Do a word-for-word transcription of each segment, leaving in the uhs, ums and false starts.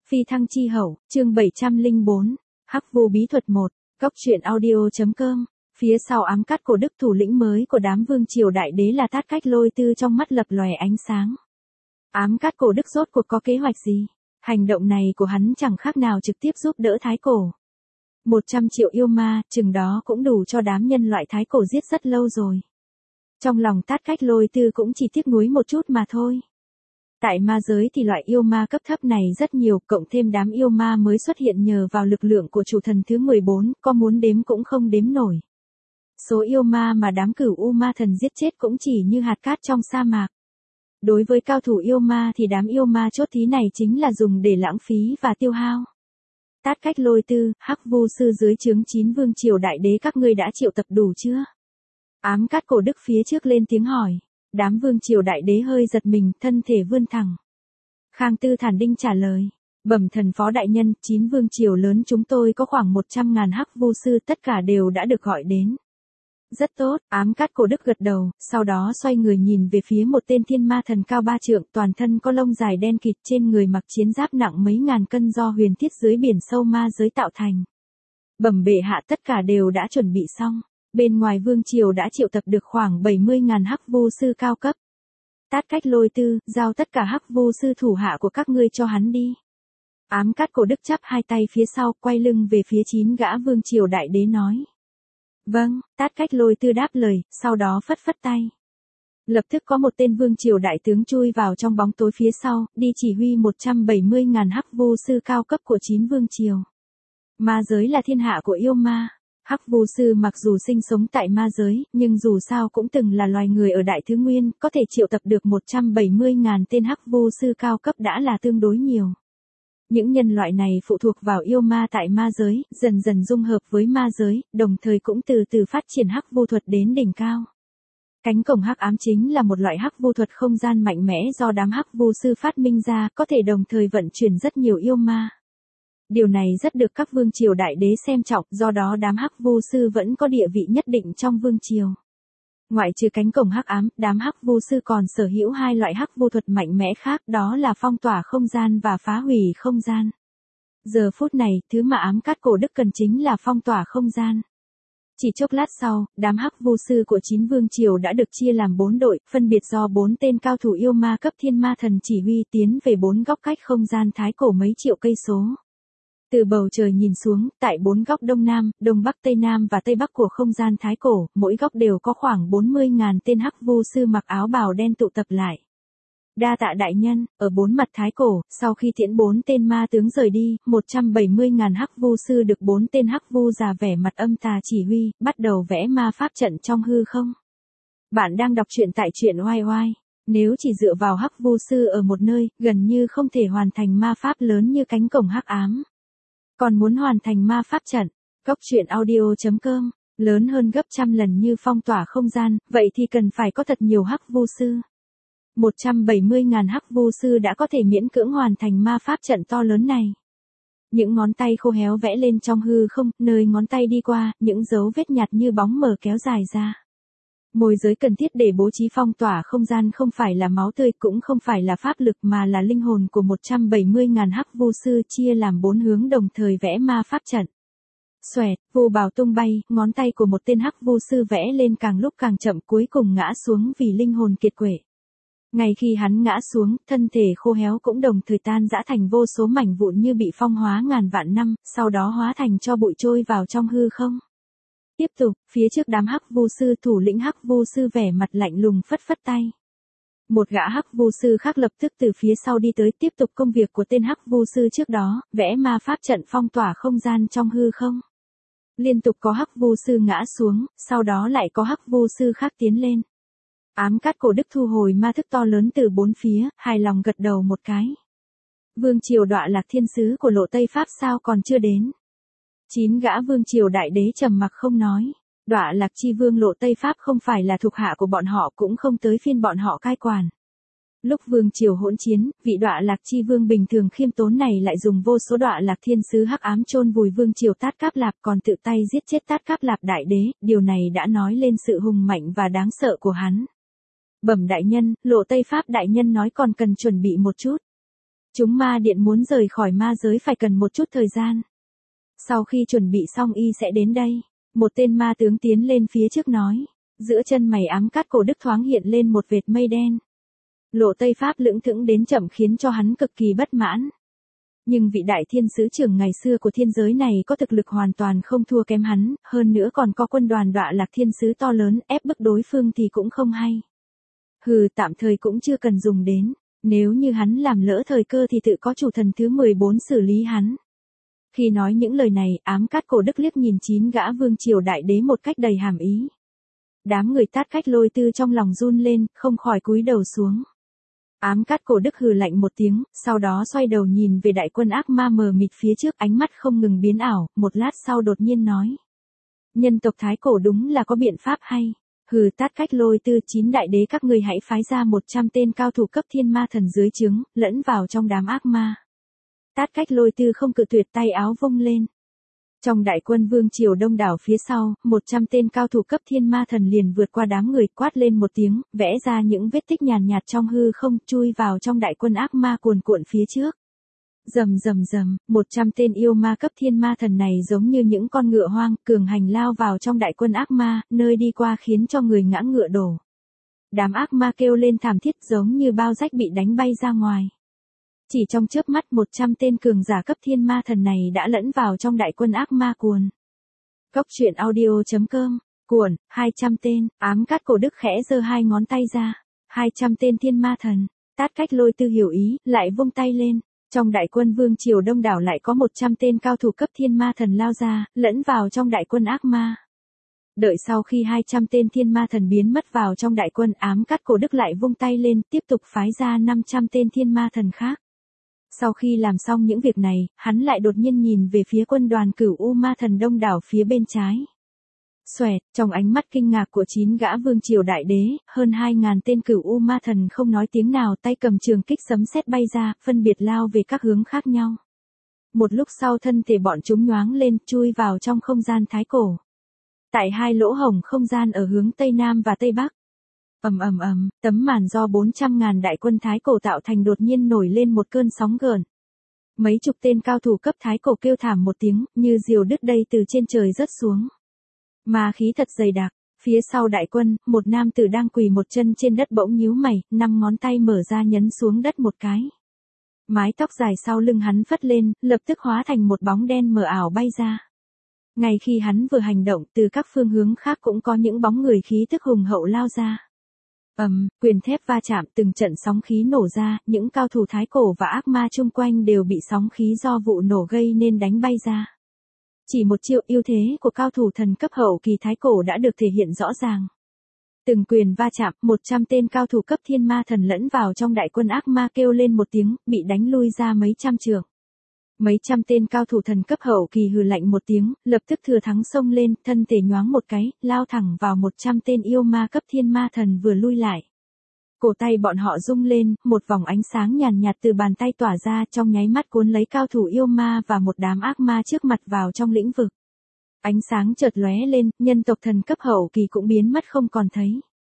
Phi thăng chi hậu, chương bảy trăm lẻ bốn, Hắc Vu bí thuật một, Cốc truyện audio.com. Phía sau ám cắt cổ đức thủ lĩnh mới của đám vương triều đại đế là Tát Cách Lôi Tư trong mắt lập lòe ánh sáng. Ám cắt cổ đức rốt cuộc có kế hoạch gì? Hành động này của hắn chẳng khác nào trực tiếp giúp đỡ Thái Cổ. một trăm triệu yêu ma, chừng đó cũng đủ cho đám nhân loại Thái Cổ giết rất lâu rồi. Trong lòng Tát Cách Lôi Tư cũng chỉ tiếc nuối một chút mà thôi. Tại ma giới thì loại yêu ma cấp thấp này rất nhiều, cộng thêm đám yêu ma mới xuất hiện nhờ vào lực lượng của chủ thần thứ mười bốn, có muốn đếm cũng không đếm nổi. Số yêu ma mà đám cửu u ma thần giết chết cũng chỉ như hạt cát trong sa mạc. Đối với cao thủ yêu ma thì đám yêu ma chốt thí này chính là dùng để lãng phí và tiêu hao. Tát Cách Lôi Tư, Hắc Vu sư dưới trướng chín vương triều đại đế các ngươi đã triệu tập đủ chưa? Ám cắt cổ đức phía trước lên tiếng hỏi. Đám vương triều đại đế hơi giật mình, thân thể vươn thẳng. Khang Tư Thản Đinh trả lời. Bẩm thần phó đại nhân, chín vương triều lớn chúng tôi có khoảng một trăm ngàn hắc vu sư, tất cả đều đã được gọi đến. Rất tốt, ám cắt cổ đức gật đầu, sau đó xoay người nhìn về phía một tên thiên ma thần cao ba trượng, toàn thân có lông dài đen kịt, trên người mặc chiến giáp nặng mấy ngàn cân do huyền thiết dưới biển sâu ma giới tạo thành. Bẩm bệ hạ, tất cả đều đã chuẩn bị xong. Bên ngoài vương triều đã triệu tập được khoảng bảy mươi ngàn hắc vu sư cao cấp. Tát Cách Lôi Tư, giao tất cả hắc vu sư thủ hạ của các ngươi cho hắn đi. Ám cắt cổ đức chắp hai tay phía sau, quay lưng về phía chín gã vương triều đại đế nói. Vâng, Tát Cách Lôi Tư đáp lời, sau đó phất phất tay. Lập tức có một tên vương triều đại tướng chui vào trong bóng tối phía sau, đi chỉ huy một trăm bảy mươi ngàn hắc vu sư cao cấp của chín vương triều. Ma giới là thiên hạ của yêu ma. Hắc Vu sư mặc dù sinh sống tại ma giới, nhưng dù sao cũng từng là loài người ở Đại Thứ Nguyên, có thể triệu tập được một trăm bảy mươi ngàn tên Hắc Vu sư cao cấp đã là tương đối nhiều. Những nhân loại này phụ thuộc vào yêu ma tại ma giới, dần dần dung hợp với ma giới, đồng thời cũng từ từ phát triển Hắc Vu thuật đến đỉnh cao. Cánh cổng hắc ám chính là một loại Hắc Vu thuật không gian mạnh mẽ do đám Hắc Vu sư phát minh ra, có thể đồng thời vận chuyển rất nhiều yêu ma. Điều này rất được các vương triều đại đế xem trọng, do đó đám hắc vu sư vẫn có địa vị nhất định trong vương triều. Ngoại trừ cánh cổng hắc ám, đám hắc vu sư còn sở hữu hai loại hắc vu thuật mạnh mẽ khác, đó là phong tỏa không gian và phá hủy không gian. Giờ phút này, thứ mà ám cắt cổ đức cần chính là phong tỏa không gian. Chỉ chốc lát sau, đám hắc vu sư của chín vương triều đã được chia làm bốn đội, phân biệt do bốn tên cao thủ yêu ma cấp thiên ma thần chỉ huy tiến về bốn góc cách không gian Thái Cổ mấy triệu cây số. Từ bầu trời nhìn xuống, tại bốn góc đông nam, đông bắc tây nam và tây bắc của không gian Thái Cổ, mỗi góc đều có khoảng bốn mươi ngàn tên hắc vu sư mặc áo bào đen tụ tập lại. Đa tạ đại nhân, ở bốn mặt Thái Cổ, sau khi tiễn bốn tên ma tướng rời đi, một trăm bảy mươi ngàn hắc vu sư được bốn tên hắc vu già vẻ mặt âm tà chỉ huy, bắt đầu vẽ ma pháp trận trong hư không. Bạn đang đọc truyện tại truyện oai oai. Nếu chỉ dựa vào hắc vu sư ở một nơi, gần như không thể hoàn thành ma pháp lớn như cánh cổng hắc ám. Còn muốn hoàn thành ma pháp trận, Cốc truyện audio.com, lớn hơn gấp trăm lần như phong tỏa không gian, vậy thì cần phải có thật nhiều hắc vu sư. một trăm bảy mươi ngàn hắc vu sư đã có thể miễn cưỡng hoàn thành ma pháp trận to lớn này. Những ngón tay khô héo vẽ lên trong hư không, nơi ngón tay đi qua, những dấu vết nhạt như bóng mờ kéo dài ra. Môi giới cần thiết để bố trí phong tỏa không gian không phải là máu tươi, cũng không phải là pháp lực mà là linh hồn của một trăm bảy mươi ngàn hắc vu sư chia làm bốn hướng đồng thời vẽ ma pháp trận. Xoẹt, vu bào tung bay, ngón tay của một tên hắc vu sư vẽ lên càng lúc càng chậm, cuối cùng ngã xuống vì linh hồn kiệt quệ. Ngay khi hắn ngã xuống, thân thể khô héo cũng đồng thời tan rã thành vô số mảnh vụn như bị phong hóa ngàn vạn năm, sau đó hóa thành tro bụi trôi vào trong hư không. Tiếp tục, phía trước đám hắc vu sư, thủ lĩnh hắc vu sư vẻ mặt lạnh lùng phất phất tay. Một gã hắc vu sư khác lập tức từ phía sau đi tới, tiếp tục công việc của tên hắc vu sư trước đó, vẽ ma pháp trận phong tỏa không gian trong hư không. Liên tục có hắc vu sư ngã xuống, sau đó lại có hắc vu sư khác tiến lên. Ám cắt cổ đức thu hồi ma thức to lớn từ bốn phía, hài lòng gật đầu một cái. Vương triều Đọa Lạc thiên sứ của Lộ Tây Pháp sao còn chưa đến? Chín gã vương triều đại đế trầm mặc không nói. Đọa Lạc chi vương Lộ Tây Pháp không phải là thuộc hạ của bọn họ, cũng không tới phiên bọn họ cai quản. Lúc vương triều hỗn chiến, vị Đọa Lạc chi vương bình thường khiêm tốn này lại dùng vô số Đọa Lạc thiên sứ hắc ám chôn vùi vương triều Tát Cáp Lạp, còn tự tay giết chết Tát Cáp Lạp đại đế, điều này đã nói lên sự hùng mạnh và đáng sợ của hắn. Bẩm đại nhân, Lộ Tây Pháp đại nhân nói còn cần chuẩn bị một chút. Chúng ma điện muốn rời khỏi ma giới phải cần một chút thời gian. Sau khi chuẩn bị xong y sẽ đến đây. Một tên ma tướng tiến lên phía trước nói. Giữa chân mày ám cát cổ đức thoáng hiện lên một vệt mây đen. Lộ Tây Pháp lững thững đến chậm khiến cho hắn cực kỳ bất mãn. Nhưng vị đại thiên sứ trưởng ngày xưa của thiên giới này có thực lực hoàn toàn không thua kém hắn, hơn nữa còn có quân đoàn Đọa Lạc thiên sứ to lớn, ép bức đối phương thì cũng không hay. Hừ, tạm thời cũng chưa cần dùng đến, nếu như hắn làm lỡ thời cơ thì tự có chủ thần thứ mười bốn xử lý hắn. Khi nói những lời này, ám cát cổ đức liếc nhìn chín gã vương triều đại đế một cách đầy hàm ý. Đám người Tát Cách Lôi Tư trong lòng run lên, không khỏi cúi đầu xuống. Ám cát cổ đức hừ lạnh một tiếng, sau đó xoay đầu nhìn về đại quân ác ma mờ mịt phía trước, ánh mắt không ngừng biến ảo, một lát sau đột nhiên nói. Nhân tộc Thái Cổ đúng là có biện pháp hay. Hừ, Tát Cách Lôi Tư, chín đại đế các ngươi hãy phái ra một trăm tên cao thủ cấp thiên ma thần dưới trướng, lẫn vào trong đám ác ma. Tát Cách Lôi Tư không cự tuyệt, tay áo vung lên. Trong đại quân vương triều đông đảo phía sau, một trăm tên cao thủ cấp thiên ma thần liền vượt qua đám người, quát lên một tiếng, vẽ ra những vết tích nhàn nhạt trong hư không, chui vào trong đại quân ác ma cuồn cuộn phía trước. Rầm rầm rầm, một trăm tên yêu ma cấp thiên ma thần này giống như những con ngựa hoang, cường hành lao vào trong đại quân ác ma, nơi đi qua khiến cho người ngã ngựa đổ. Đám ác ma kêu lên thảm thiết giống như bao rách bị đánh bay ra ngoài. Chỉ trong chớp mắt một trăm tên cường giả cấp thiên ma thần này đã lẫn vào trong đại quân ác ma cuồn. Cốc truyện audio chấm com, cuồn, hai trăm tên, ám cát cổ đức khẽ giơ hai ngón tay ra. hai trăm tên thiên ma thần, Tát Cách Lôi Tư hiểu ý, lại vung tay lên. Trong đại quân vương triều đông đảo lại có một trăm tên cao thủ cấp thiên ma thần lao ra, lẫn vào trong đại quân ác ma. Đợi sau khi hai trăm tên thiên ma thần biến mất vào trong đại quân, ám cát cổ đức lại vung tay lên, tiếp tục phái ra năm trăm tên thiên ma thần khác. Sau khi làm xong những việc này, hắn lại đột nhiên nhìn về phía quân đoàn Cửu U ma thần đông đảo phía bên trái. Xoẹt, trong ánh mắt kinh ngạc của chín gã vương triều đại đế, hơn hai ngàn tên Cửu U ma thần không nói tiếng nào, tay cầm trường kích sấm sét bay ra, phân biệt lao về các hướng khác nhau. Một lúc sau thân thể bọn chúng nhoáng lên, chui vào trong không gian thái cổ. Tại hai lỗ hổng không gian ở hướng Tây Nam và Tây Bắc. Ầm ầm ầm, tấm màn do bốn trăm ngàn đại quân thái cổ tạo thành đột nhiên nổi lên một cơn sóng gợn. Mấy chục tên cao thủ cấp thái cổ kêu thảm một tiếng, như diều đứt dây từ trên trời rớt xuống. Ma khí thật dày đặc, phía sau đại quân, một nam tử đang quỳ một chân trên đất bỗng nhíu mày, năm ngón tay mở ra nhấn xuống đất một cái. Mái tóc dài sau lưng hắn phất lên, lập tức hóa thành một bóng đen mờ ảo bay ra. Ngay khi hắn vừa hành động, từ các phương hướng khác cũng có những bóng người khí tức hùng hậu lao ra. Ầm, um, quyền thép va chạm, từng trận sóng khí nổ ra, những cao thủ thái cổ và ác ma chung quanh đều bị sóng khí do vụ nổ gây nên đánh bay ra. Chỉ một chiêu, ưu thế của cao thủ thần cấp hậu kỳ thái cổ đã được thể hiện rõ ràng. Từng quyền va chạm, một trăm tên cao thủ cấp thiên ma thần lẫn vào trong đại quân ác ma kêu lên một tiếng, bị đánh lui ra mấy trăm trượng. Mấy trăm tên cao thủ thần cấp hậu kỳ hừ lạnh một tiếng, lập tức thừa thắng xông lên, thân thể nhoáng một cái, lao thẳng vào một trăm tên yêu ma cấp thiên ma thần vừa lui lại. Cổ tay bọn họ rung lên, một vòng ánh sáng nhàn nhạt từ bàn tay tỏa ra, trong nháy mắt cuốn lấy cao thủ yêu ma và một đám ác ma trước mặt vào trong lĩnh vực. Ánh sáng chợt lóe lên, nhân tộc thần cấp hậu kỳ cũng biến mất không còn thấy.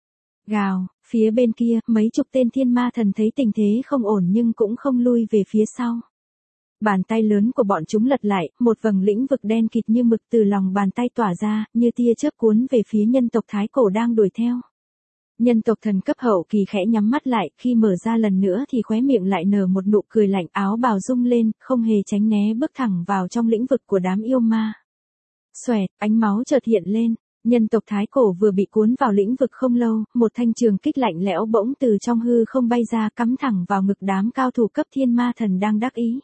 Gào, phía bên kia, mấy chục tên thiên ma thần thấy tình thế không ổn nhưng cũng không lui về phía sau. Bàn tay lớn của bọn chúng lật lại, một vầng lĩnh vực đen kịt như mực từ lòng bàn tay tỏa ra, như tia chớp cuốn về phía nhân tộc thái cổ đang đuổi theo. Nhân tộc thần cấp hậu kỳ khẽ nhắm mắt lại, khi mở ra lần nữa thì khóe miệng lại nở một nụ cười lạnh, áo bào rung lên, không hề tránh né bước thẳng vào trong lĩnh vực của đám yêu ma. Xoẹt, ánh máu chợt hiện lên, nhân tộc thái cổ vừa bị cuốn vào lĩnh vực không lâu, một thanh trường kích lạnh lẽo bỗng từ trong hư không bay ra, cắm thẳng vào ngực đám cao thủ cấp thiên ma thần đang đắc ý.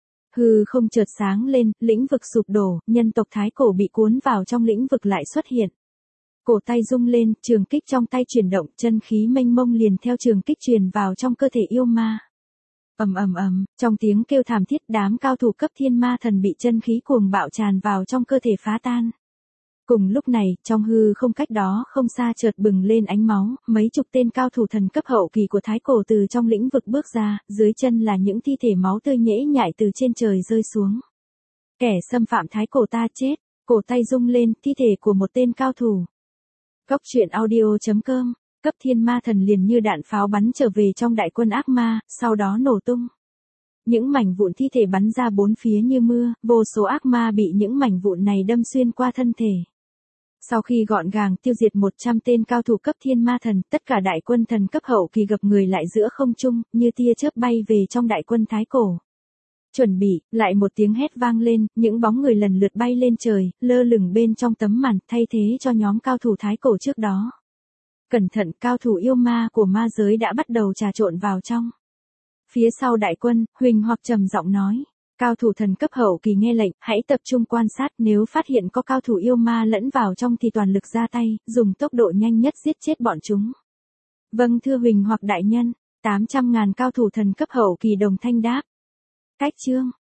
Hư không chợt sáng lên, lĩnh vực sụp đổ, nhân tộc thái cổ bị cuốn vào trong lĩnh vực lại xuất hiện. Cổ tay rung lên, trường kích trong tay chuyển động, chân khí mênh mông liền theo trường kích truyền vào trong cơ thể yêu ma. Ầm ầm ầm, trong tiếng kêu thảm thiết, đám cao thủ cấp thiên ma thần bị chân khí cuồng bạo tràn vào trong cơ thể phá tan. Cùng lúc này, trong hư không cách đó không xa chợt bừng lên ánh máu, mấy chục tên cao thủ thần cấp hậu kỳ của thái cổ từ trong lĩnh vực bước ra, dưới chân là những thi thể máu tươi nhễ nhại từ trên trời rơi xuống. Kẻ xâm phạm thái cổ ta chết, cổ tay rung lên, thi thể của một tên cao thủ. Cốc truyện audio chấm com, cấp thiên ma thần liền như đạn pháo bắn trở về trong đại quân ác ma, sau đó nổ tung. Những mảnh vụn thi thể bắn ra bốn phía như mưa, vô số ác ma bị những mảnh vụn này đâm xuyên qua thân thể. Sau khi gọn gàng tiêu diệt một trăm tên cao thủ cấp thiên ma thần, tất cả đại quân thần cấp hậu kỳ gập người lại giữa không trung, như tia chớp bay về trong đại quân Thái Cổ. Chuẩn bị, lại một tiếng hét vang lên, những bóng người lần lượt bay lên trời, lơ lửng bên trong tấm màn, thay thế cho nhóm cao thủ Thái Cổ trước đó. Cẩn thận, cao thủ yêu ma của ma giới đã bắt đầu trà trộn vào trong. Phía sau đại quân, Huỳnh Hoặc trầm giọng nói. Cao thủ thần cấp hậu kỳ nghe lệnh, hãy tập trung quan sát, nếu phát hiện có cao thủ yêu ma lẫn vào trong thì toàn lực ra tay, dùng tốc độ nhanh nhất giết chết bọn chúng. Vâng thưa Huỳnh Hoặc đại nhân, tám trăm ngàn cao thủ thần cấp hậu kỳ đồng thanh đáp. Cách chương